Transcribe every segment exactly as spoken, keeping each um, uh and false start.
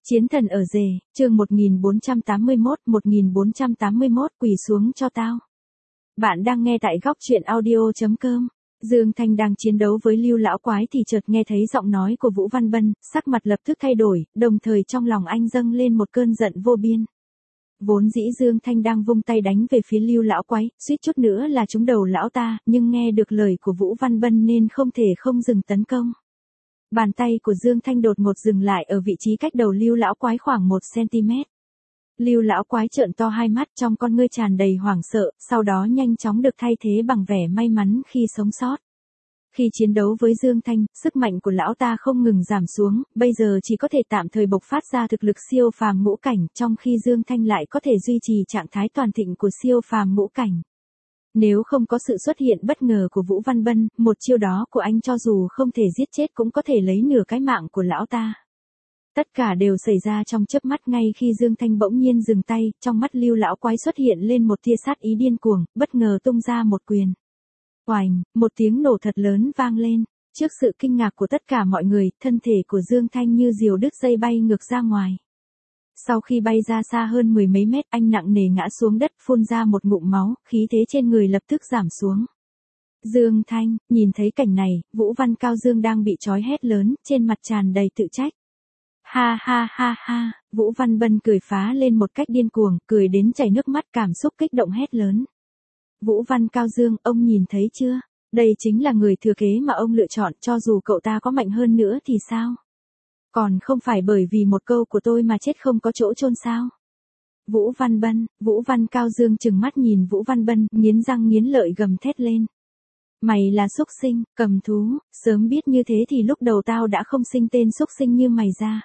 Chiến thần ở rể, chương một nghìn bốn trăm tám mươi mốt, một nghìn bốn trăm tám mươi mốt quỳ xuống cho tao. Bạn đang nghe tại góc truyện audio chấm com. Dương Thanh đang chiến đấu với Lưu lão quái thì chợt nghe thấy giọng nói của Vũ Văn Bân, sắc mặt lập tức thay đổi, đồng thời trong lòng anh dâng lên một cơn giận vô biên. Vốn dĩ Dương Thanh đang vung tay đánh về phía Lưu lão quái, suýt chút nữa là trúng đầu lão ta, nhưng nghe được lời của Vũ Văn Bân nên không thể không dừng tấn công. Bàn tay của Dương Thanh đột ngột dừng lại ở vị trí cách đầu Lưu lão quái khoảng một xăng-ti-mét. Lưu lão quái trợn to hai mắt, trong con ngươi tràn đầy hoảng sợ, sau đó nhanh chóng được thay thế bằng vẻ may mắn khi sống sót. Khi chiến đấu với Dương Thanh, sức mạnh của lão ta không ngừng giảm xuống, bây giờ chỉ có thể tạm thời bộc phát ra thực lực siêu phàm ngũ cảnh, trong khi Dương Thanh lại có thể duy trì trạng thái toàn thịnh của siêu phàm ngũ cảnh. Nếu không có sự xuất hiện bất ngờ của Vũ Văn Bân, một chiêu đó của anh cho dù không thể giết chết cũng có thể lấy nửa cái mạng của lão ta. Tất cả đều xảy ra trong chớp mắt, ngay khi Dương Thanh bỗng nhiên dừng tay, trong mắt Lưu lão quái xuất hiện lên một tia sát ý điên cuồng, bất ngờ tung ra một quyền. Oành, một tiếng nổ thật lớn vang lên. Trước sự kinh ngạc của tất cả mọi người, thân thể của Dương Thanh như diều đứt dây bay ngược ra ngoài. Sau khi bay ra xa hơn mười mấy mét, anh nặng nề ngã xuống đất, phun ra một ngụm máu, khí thế trên người lập tức giảm xuống. Dương Thanh, nhìn thấy cảnh này, Vũ Văn Cao Dương đang bị trói hét lớn, trên mặt tràn đầy tự trách. Ha ha ha ha, Vũ Văn Bân cười phá lên một cách điên cuồng, cười đến chảy nước mắt, cảm xúc kích động hét lớn. Vũ Văn Cao Dương, ông nhìn thấy chưa? Đây chính là người thừa kế mà ông lựa chọn, cho dù cậu ta có mạnh hơn nữa thì sao? Còn không phải bởi vì một câu của tôi mà chết không có chỗ chôn sao? Vũ Văn Bân, Vũ Văn Cao Dương trừng mắt nhìn Vũ Văn Bân, nghiến răng nghiến lợi gầm thét lên. Mày là xúc sinh, cầm thú, sớm biết như thế thì lúc đầu tao đã không sinh tên xúc sinh như mày ra.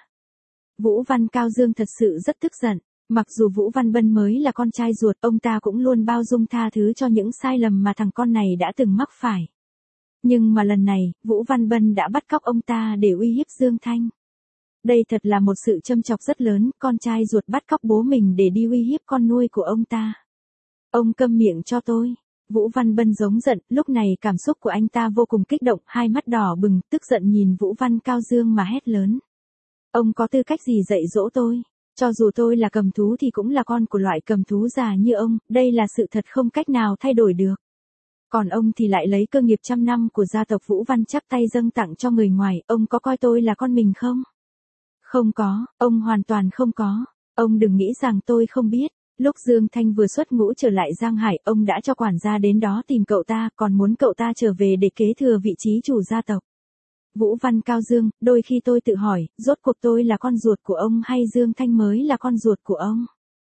Vũ Văn Cao Dương thật sự rất tức giận, mặc dù Vũ Văn Bân mới là con trai ruột, ông ta cũng luôn bao dung tha thứ cho những sai lầm mà thằng con này đã từng mắc phải. Nhưng mà lần này, Vũ Văn Bân đã bắt cóc ông ta để uy hiếp Dương Thanh. Đây thật là một sự châm chọc rất lớn, con trai ruột bắt cóc bố mình để đi uy hiếp con nuôi của ông ta. Ông câm miệng cho tôi. Vũ Văn Bân giống giận, lúc này cảm xúc của anh ta vô cùng kích động, hai mắt đỏ bừng, tức giận nhìn Vũ Văn Cao Dương mà hét lớn. Ông có tư cách gì dạy dỗ tôi? Cho dù tôi là cầm thú thì cũng là con của loại cầm thú già như ông, đây là sự thật không cách nào thay đổi được. Còn ông thì lại lấy cơ nghiệp trăm năm của gia tộc Vũ Văn chắp tay dâng tặng cho người ngoài, ông có coi tôi là con mình không? Không có, ông hoàn toàn không có. Ông đừng nghĩ rằng tôi không biết. Lúc Dương Thanh vừa xuất ngũ trở lại Giang Hải, ông đã cho quản gia đến đó tìm cậu ta, còn muốn cậu ta trở về để kế thừa vị trí chủ gia tộc. Vũ Văn Cao Dương, đôi khi tôi tự hỏi, rốt cuộc tôi là con ruột của ông hay Dương Thanh mới là con ruột của ông?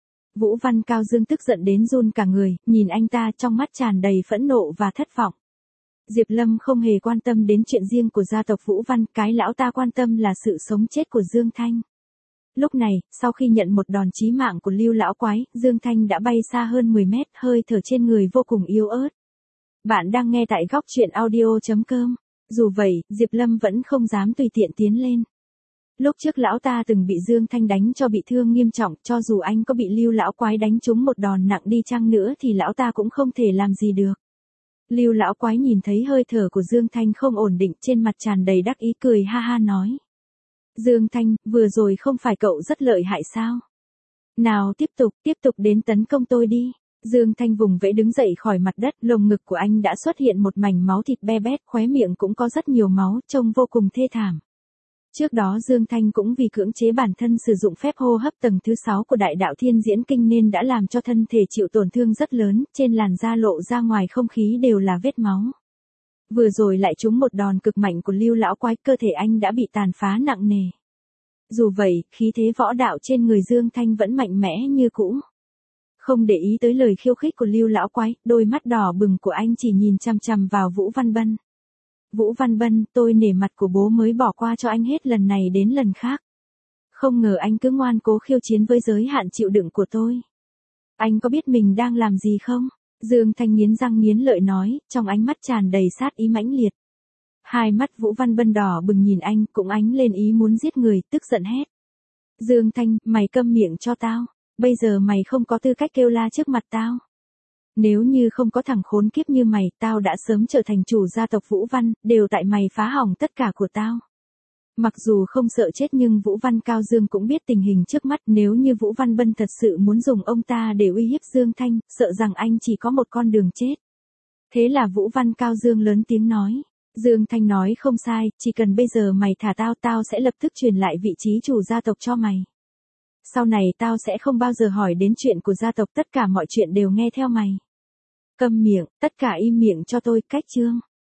Vũ Văn Cao Dương tức giận đến run cả người, nhìn anh ta trong mắt tràn đầy phẫn nộ và thất vọng. Diệp Lâm không hề quan tâm đến chuyện riêng của gia tộc Vũ Văn, cái lão ta quan tâm là sự sống chết của Dương Thanh. Lúc này, sau khi nhận một đòn chí mạng của Lưu lão quái, Dương Thanh đã bay xa hơn mười mét, hơi thở trên người vô cùng yếu ớt. Bạn đang nghe tại góc truyện audio chấm com. Dù vậy, Diệp Lâm vẫn không dám tùy tiện tiến lên. Lúc trước lão ta từng bị Dương Thanh đánh cho bị thương nghiêm trọng, cho dù anh có bị Lưu lão quái đánh trúng một đòn nặng đi chăng nữa thì lão ta cũng không thể làm gì được. Lưu lão quái nhìn thấy hơi thở của Dương Thanh không ổn định, trên mặt tràn đầy đắc ý, cười ha ha nói. Dương Thanh, vừa rồi không phải cậu rất lợi hại sao? Nào tiếp tục, tiếp tục đến tấn công tôi đi. Dương Thanh vùng vẫy đứng dậy khỏi mặt đất, lồng ngực của anh đã xuất hiện một mảnh máu thịt be bét, khóe miệng cũng có rất nhiều máu, trông vô cùng thê thảm. Trước đó Dương Thanh cũng vì cưỡng chế bản thân sử dụng phép hô hấp tầng thứ sáu của đại đạo thiên diễn kinh nên đã làm cho thân thể chịu tổn thương rất lớn, trên làn da lộ ra ngoài không khí đều là vết máu. Vừa rồi lại trúng một đòn cực mạnh của Lưu lão quái, cơ thể anh đã bị tàn phá nặng nề. Dù vậy, khí thế võ đạo trên người Dương Thanh vẫn mạnh mẽ như cũ. Không để ý tới lời khiêu khích của Lưu lão quái, đôi mắt đỏ bừng của anh chỉ nhìn chằm chằm vào Vũ Văn Bân. Vũ Văn Bân, tôi nể mặt của bố mới bỏ qua cho anh hết lần này đến lần khác. Không ngờ anh cứ ngoan cố khiêu chiến với giới hạn chịu đựng của tôi. Anh có biết mình đang làm gì không? Dương Thanh nghiến răng nghiến lợi nói, trong ánh mắt tràn đầy sát ý mãnh liệt. Hai mắt Vũ Văn Bân đỏ bừng nhìn anh, cũng ánh lên ý muốn giết người, tức giận hét. Dương Thanh, mày câm miệng cho tao. Bây giờ mày không có tư cách kêu la trước mặt tao. Nếu như không có thằng khốn kiếp như mày, tao đã sớm trở thành chủ gia tộc Vũ Văn, đều tại mày phá hỏng tất cả của tao. Mặc dù không sợ chết nhưng Vũ Văn Cao Dương cũng biết tình hình trước mắt, nếu như Vũ Văn Bân thật sự muốn dùng ông ta để uy hiếp Dương Thanh, sợ rằng anh chỉ có một con đường chết. Thế là Vũ Văn Cao Dương lớn tiếng nói. Dương Thanh nói không sai, chỉ cần bây giờ mày thả tao, tao sẽ lập tức truyền lại vị trí chủ gia tộc cho mày. Sau này tao sẽ không bao giờ hỏi đến chuyện của gia tộc, tất cả mọi chuyện đều nghe theo mày. Câm miệng, tất cả im miệng cho tôi, cách chương.